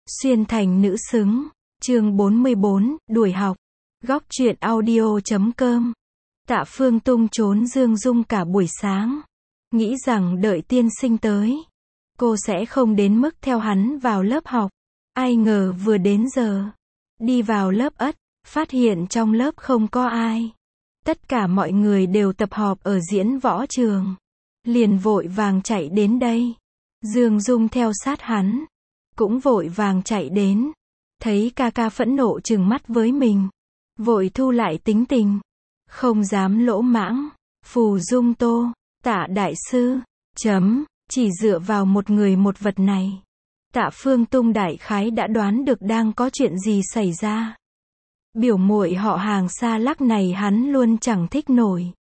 Xuyên thành nữ xứng. Chương 44, đuổi học. Góc truyện audio.com. Tạ Phương Tung trốn Dương Dung cả buổi sáng. Nghĩ rằng đợi tiên sinh tới, cô sẽ không đến mức theo hắn vào lớp học. Ai ngờ vừa đến giờ, đi vào lớp ất, phát hiện trong lớp không có ai. Tất cả mọi người đều tập họp ở diễn võ trường. Liền vội vàng chạy đến đây. Dương Dung theo sát hắn, cũng vội vàng chạy đến. Thấy ca ca phẫn nộ trừng mắt với mình, vội thu lại tính tình, không dám lỗ mãng. Phù Dung Tô, Tạ đại sư, chỉ dựa vào một người một vật này, Tạ Phương Tung đại khái đã đoán được đang có chuyện gì xảy ra. Biểu muội họ hàng xa lắc này hắn luôn chẳng thích nổi.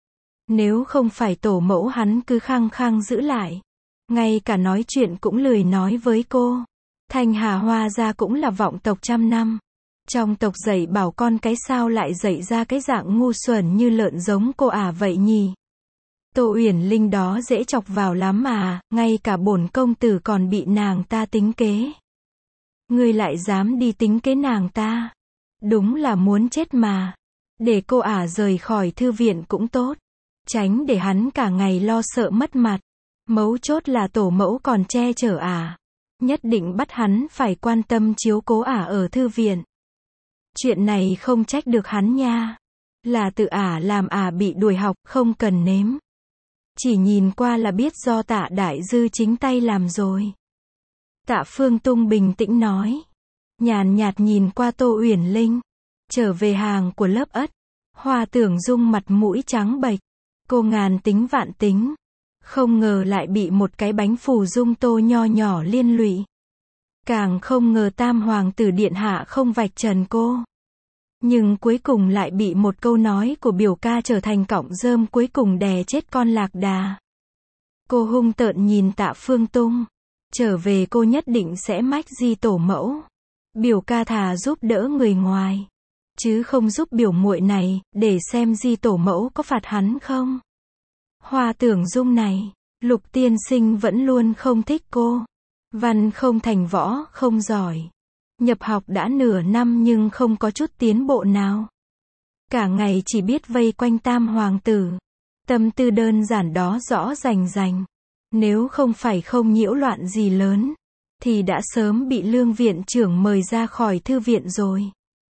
Nếu không phải tổ mẫu hắn cứ khăng khăng giữ lại, ngay cả nói chuyện cũng lười nói với cô. Thanh Hà Hoa gia cũng là vọng tộc trăm năm. Trong tộc dạy bảo con cái sao lại dạy ra cái dạng ngu xuẩn như lợn giống cô vậy nhỉ? Tô Uyển Linh đó dễ chọc vào lắm mà, ngay cả bổn công tử còn bị nàng ta tính kế. Ngươi lại dám đi tính kế nàng ta? Đúng là muốn chết mà. Để cô rời khỏi thư viện cũng tốt. Tránh để hắn cả ngày lo sợ mất mặt. Mấu chốt là tổ mẫu còn che chở nhất định bắt hắn phải quan tâm chiếu cố ở thư viện. Chuyện này không trách được hắn nha. Là tự làm bị đuổi học, không cần nếm. Chỉ nhìn qua là biết do Tạ đại dư chính tay làm rồi. Tạ Phương Tung bình tĩnh nói. Nhàn nhạt nhìn qua Tô Uyển Linh. Trở về hàng của lớp ất. Hoa Tưởng Dung mặt mũi trắng bệch. Cô ngàn tính vạn tính. Không ngờ lại bị một cái bánh Phù Dung Tô nho nhỏ liên lụy. Càng không ngờ Tam Hoàng tử điện hạ không vạch trần cô. Nhưng cuối cùng lại bị một câu nói của biểu ca trở thành cọng rơm cuối cùng đè chết con lạc đà. Cô hung tợn nhìn Tạ Phương Tung. Trở về cô nhất định sẽ mách di tổ mẫu. Biểu ca thà giúp đỡ người ngoài, chứ không giúp biểu muội này, để xem di tổ mẫu có phạt hắn không. Hoa Tưởng Dung này, Lục tiên sinh vẫn luôn không thích cô. Văn không thành võ không giỏi. Nhập học đã nửa năm nhưng không có chút tiến bộ nào. Cả ngày chỉ biết vây quanh Tam Hoàng tử. Tâm tư đơn giản đó rõ rành rành. Nếu không phải không nhiễu loạn gì lớn, thì đã sớm bị Lương viện trưởng mời ra khỏi thư viện rồi.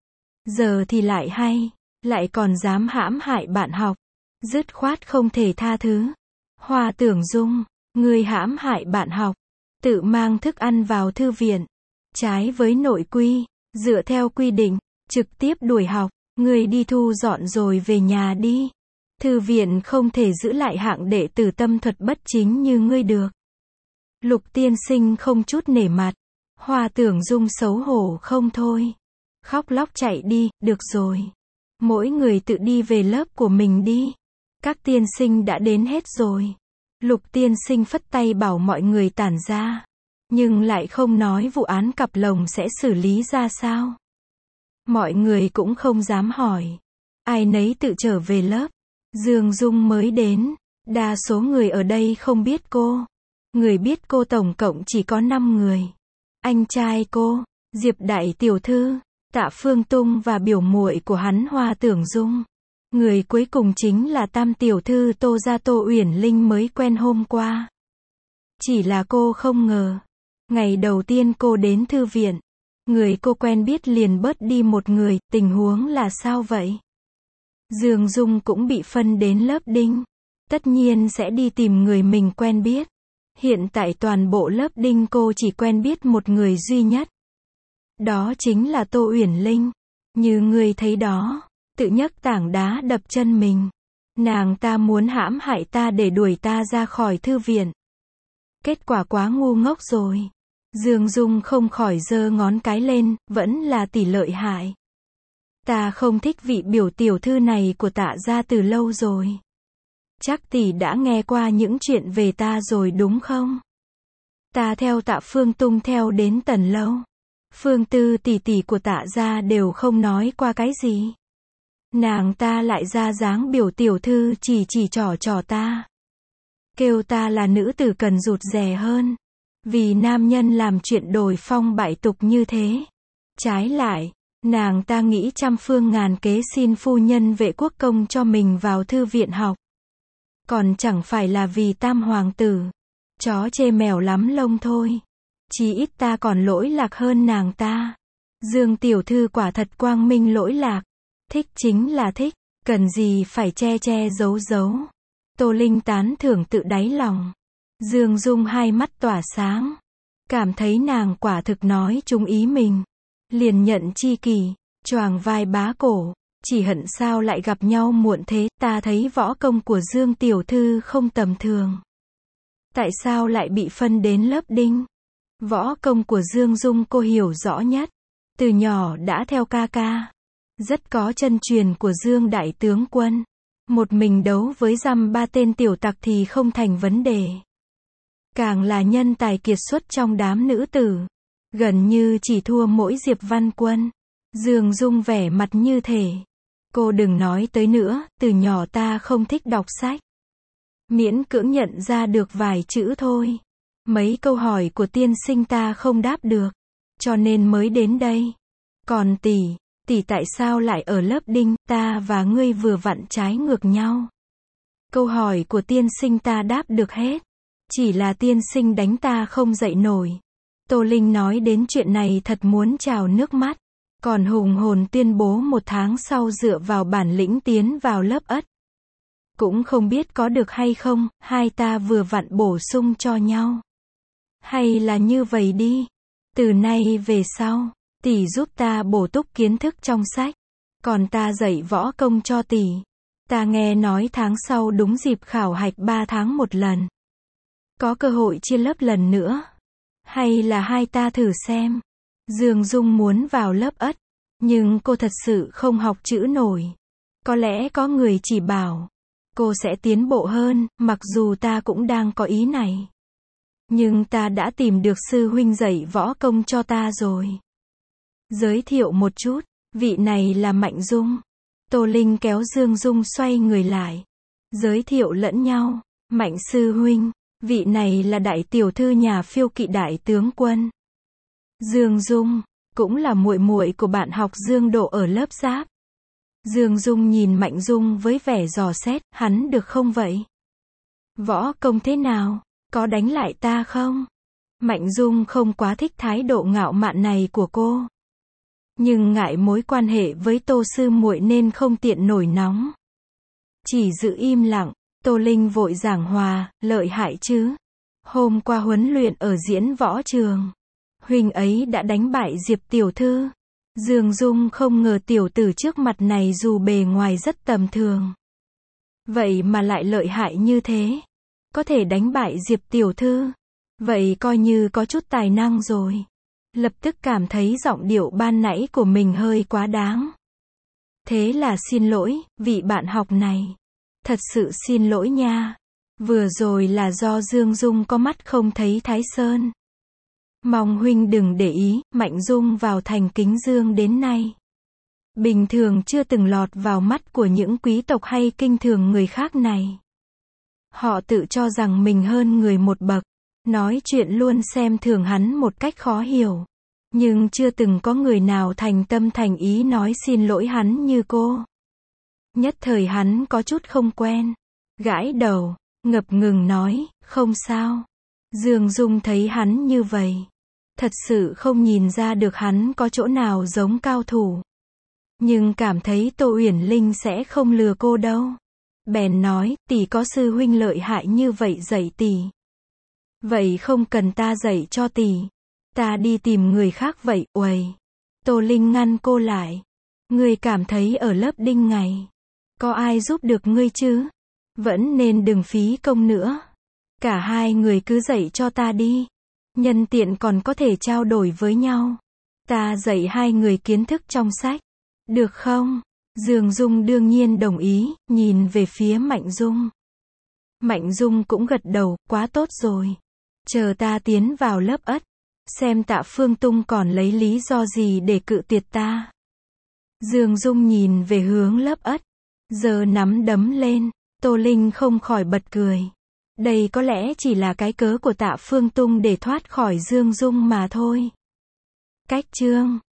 Giờ thì lại hay, lại còn dám hãm hại bạn học. Dứt khoát không thể tha thứ. Hoa Tưởng Dung, ngươi hãm hại bạn học, tự mang thức ăn vào thư viện, trái với nội quy, dựa theo quy định, trực tiếp đuổi học, ngươi đi thu dọn rồi về nhà đi. Thư viện không thể giữ lại hạng đệ tử tâm thuật bất chính như ngươi được. Lục tiên sinh không chút nể mặt. Hoa Tưởng Dung xấu hổ không thôi. Khóc lóc chạy đi, được rồi. Mỗi người tự đi về lớp của mình đi. Các tiên sinh đã đến hết rồi. Lục tiên sinh phất tay bảo mọi người tản ra. Nhưng lại không nói vụ án cặp lồng sẽ xử lý ra sao. Mọi người cũng không dám hỏi. Ai nấy tự trở về lớp. Dương Dung mới đến. Đa số người ở đây không biết cô. Người biết cô tổng cộng chỉ có 5 người. Anh trai cô, Diệp đại tiểu thư, Tạ Phương Tung và biểu muội của hắn Hoa Tưởng Dung. Người cuối cùng chính là Tam tiểu thư Tô gia Tô Uyển Linh mới quen hôm qua. Chỉ là cô không ngờ, ngày đầu tiên cô đến thư viện, người cô quen biết liền bớt đi một người, tình huống là sao vậy? Dương Dung cũng bị phân đến lớp đinh, tất nhiên sẽ đi tìm người mình quen biết. Hiện tại toàn bộ lớp đinh cô chỉ quen biết một người duy nhất. Đó chính là Tô Uyển Linh. Như người thấy đó, tự nhấc tảng đá đập chân mình. Nàng ta muốn hãm hại ta để đuổi ta ra khỏi thư viện. Kết quả quá ngu ngốc rồi. Dương Dung không khỏi giơ ngón cái lên, vẫn là tỷ lợi hại. Ta không thích vị biểu tiểu thư này của Tạ gia từ lâu rồi. Chắc tỷ đã nghe qua những chuyện về ta rồi đúng không? Ta theo Tạ Phương Tung theo đến tần lâu. Phương Tư tỷ tỷ của Tạ gia đều không nói qua cái gì. Nàng ta lại ra dáng biểu tiểu thư chỉ trò ta. Kêu ta là nữ tử cần rụt rè hơn. vì nam nhân làm chuyện đồi phong bại tục như thế. Trái lại, nàng ta nghĩ trăm phương ngàn kế xin phu nhân Vệ Quốc Công cho mình vào thư viện học. Còn chẳng phải là vì tam hoàng tử. Chó chê mèo lắm lông thôi. Chí ít ta còn lỗi lạc hơn nàng ta. Dương tiểu thư quả thật quang minh lỗi lạc. Thích chính là thích, cần gì phải che che giấu giấu. Tô Linh tán thưởng tự đáy lòng. Dương Dung hai mắt tỏa sáng. Cảm thấy nàng quả thực nói trúng ý mình. Liền nhận chi kỷ, choàng vai bá cổ. Chỉ hận sao lại gặp nhau muộn thế, ta thấy võ công của Dương tiểu thư không tầm thường. Tại sao lại bị phân đến lớp đinh? Võ công của Dương Dung cô hiểu rõ nhất. Từ nhỏ đã theo ca ca. Rất có chân truyền của Dương đại tướng quân. Một mình đấu với dăm ba tên tiểu tặc thì không thành vấn đề. Càng là nhân tài kiệt xuất trong đám nữ tử. Gần như chỉ thua mỗi Diệp Văn Quân. Dương Dung vẻ mặt như thể. Cô đừng nói tới nữa, từ nhỏ ta không thích đọc sách. Miễn cưỡng nhận ra được vài chữ thôi. Mấy câu hỏi của tiên sinh ta không đáp được. Cho nên mới đến đây. Còn tỷ tại sao lại ở lớp đinh, ta và ngươi vừa vặn trái ngược nhau. Câu hỏi của tiên sinh ta đáp được hết. Chỉ là tiên sinh đánh ta không dậy nổi. Tô Linh nói đến chuyện này thật muốn trào nước mắt. Còn hùng hồn tuyên bố 1 tháng sau dựa vào bản lĩnh tiến vào lớp ất. Cũng không biết có được hay không, hai ta vừa vặn bổ sung cho nhau. Hay là như vậy đi. Từ nay về sau, tỷ giúp ta bổ túc kiến thức trong sách. Còn ta dạy võ công cho tỷ. Ta nghe nói tháng sau đúng dịp khảo hạch 3 tháng một lần. Có cơ hội chia lớp lần nữa. Hay là hai ta thử xem. Dương Dung muốn vào lớp ất. Nhưng cô thật sự không học chữ nổi. Có lẽ có người chỉ bảo. Cô sẽ tiến bộ hơn, mặc dù ta cũng đang có ý này. Nhưng ta đã tìm được sư huynh dạy võ công cho ta rồi. Giới thiệu một chút, vị này là Mạnh Dung. Tô Linh kéo Dương Dung xoay người lại. Giới thiệu lẫn nhau. Mạnh sư huynh, vị này là đại tiểu thư nhà Phiêu Kỵ đại tướng quân. Dương Dung, cũng là muội muội của bạn học Dương Độ ở lớp Giáp. Dương Dung nhìn Mạnh Dung với vẻ dò xét, hắn được không vậy? Võ công thế nào? Có đánh lại ta không? Mạnh Dung không quá thích thái độ ngạo mạn này của cô. Nhưng ngại mối quan hệ với Tô sư muội nên không tiện nổi nóng. Chỉ giữ im lặng, Tô Linh vội giảng hòa, lợi hại chứ. Hôm qua huấn luyện ở diễn võ trường. Huynh ấy đã đánh bại Diệp tiểu thư. Dương Dung không ngờ tiểu tử trước mặt này dù bề ngoài rất tầm thường. Vậy mà lại lợi hại như thế. Có thể đánh bại Diệp tiểu thư. Vậy coi như có chút tài năng rồi. Lập tức cảm thấy giọng điệu ban nãy của mình hơi quá đáng. Thế là xin lỗi, vị bạn học này. Thật sự xin lỗi nha. Vừa rồi là do Dương Dung có mắt không thấy Thái Sơn. Mong huynh đừng để ý, Mạnh Dung vào thành Kính Dương đến nay. Bình thường chưa từng lọt vào mắt của những quý tộc hay kinh thường người khác này. Họ tự cho rằng mình hơn người một bậc. Nói chuyện luôn xem thường hắn một cách khó hiểu. Nhưng chưa từng có người nào thành tâm thành ý nói xin lỗi hắn như cô. Nhất thời hắn có chút không quen. Gãi đầu, ngập ngừng nói, không sao. Dương Dung thấy hắn như vậy. Thật sự không nhìn ra được hắn có chỗ nào giống cao thủ. Nhưng cảm thấy Tô Uyển Linh sẽ không lừa cô đâu. Bèn nói, tỷ có sư huynh lợi hại như vậy dạy tỷ. Vậy không cần ta dạy cho tỷ. Ta đi tìm người khác vậy, uầy. Tô Linh ngăn cô lại. Ngươi cảm thấy ở lớp đinh ngày. Có ai giúp được ngươi chứ? Vẫn nên đừng phí công nữa. Cả hai người cứ dạy cho ta đi. Nhân tiện còn có thể trao đổi với nhau. Ta dạy hai người kiến thức trong sách. Được không? Dương Dung đương nhiên đồng ý, nhìn về phía Mạnh Dung. Mạnh Dung cũng gật đầu, quá tốt rồi. Chờ ta tiến vào lớp ất. Xem Tạ Phương Tung còn lấy lý do gì để cự tuyệt ta. Dương Dung nhìn về hướng lớp ất. Giờ nắm đấm lên. Tô Linh không khỏi bật cười. Đây có lẽ chỉ là cái cớ của Tạ Phương Tung để thoát khỏi Dương Dung mà thôi. Cách chương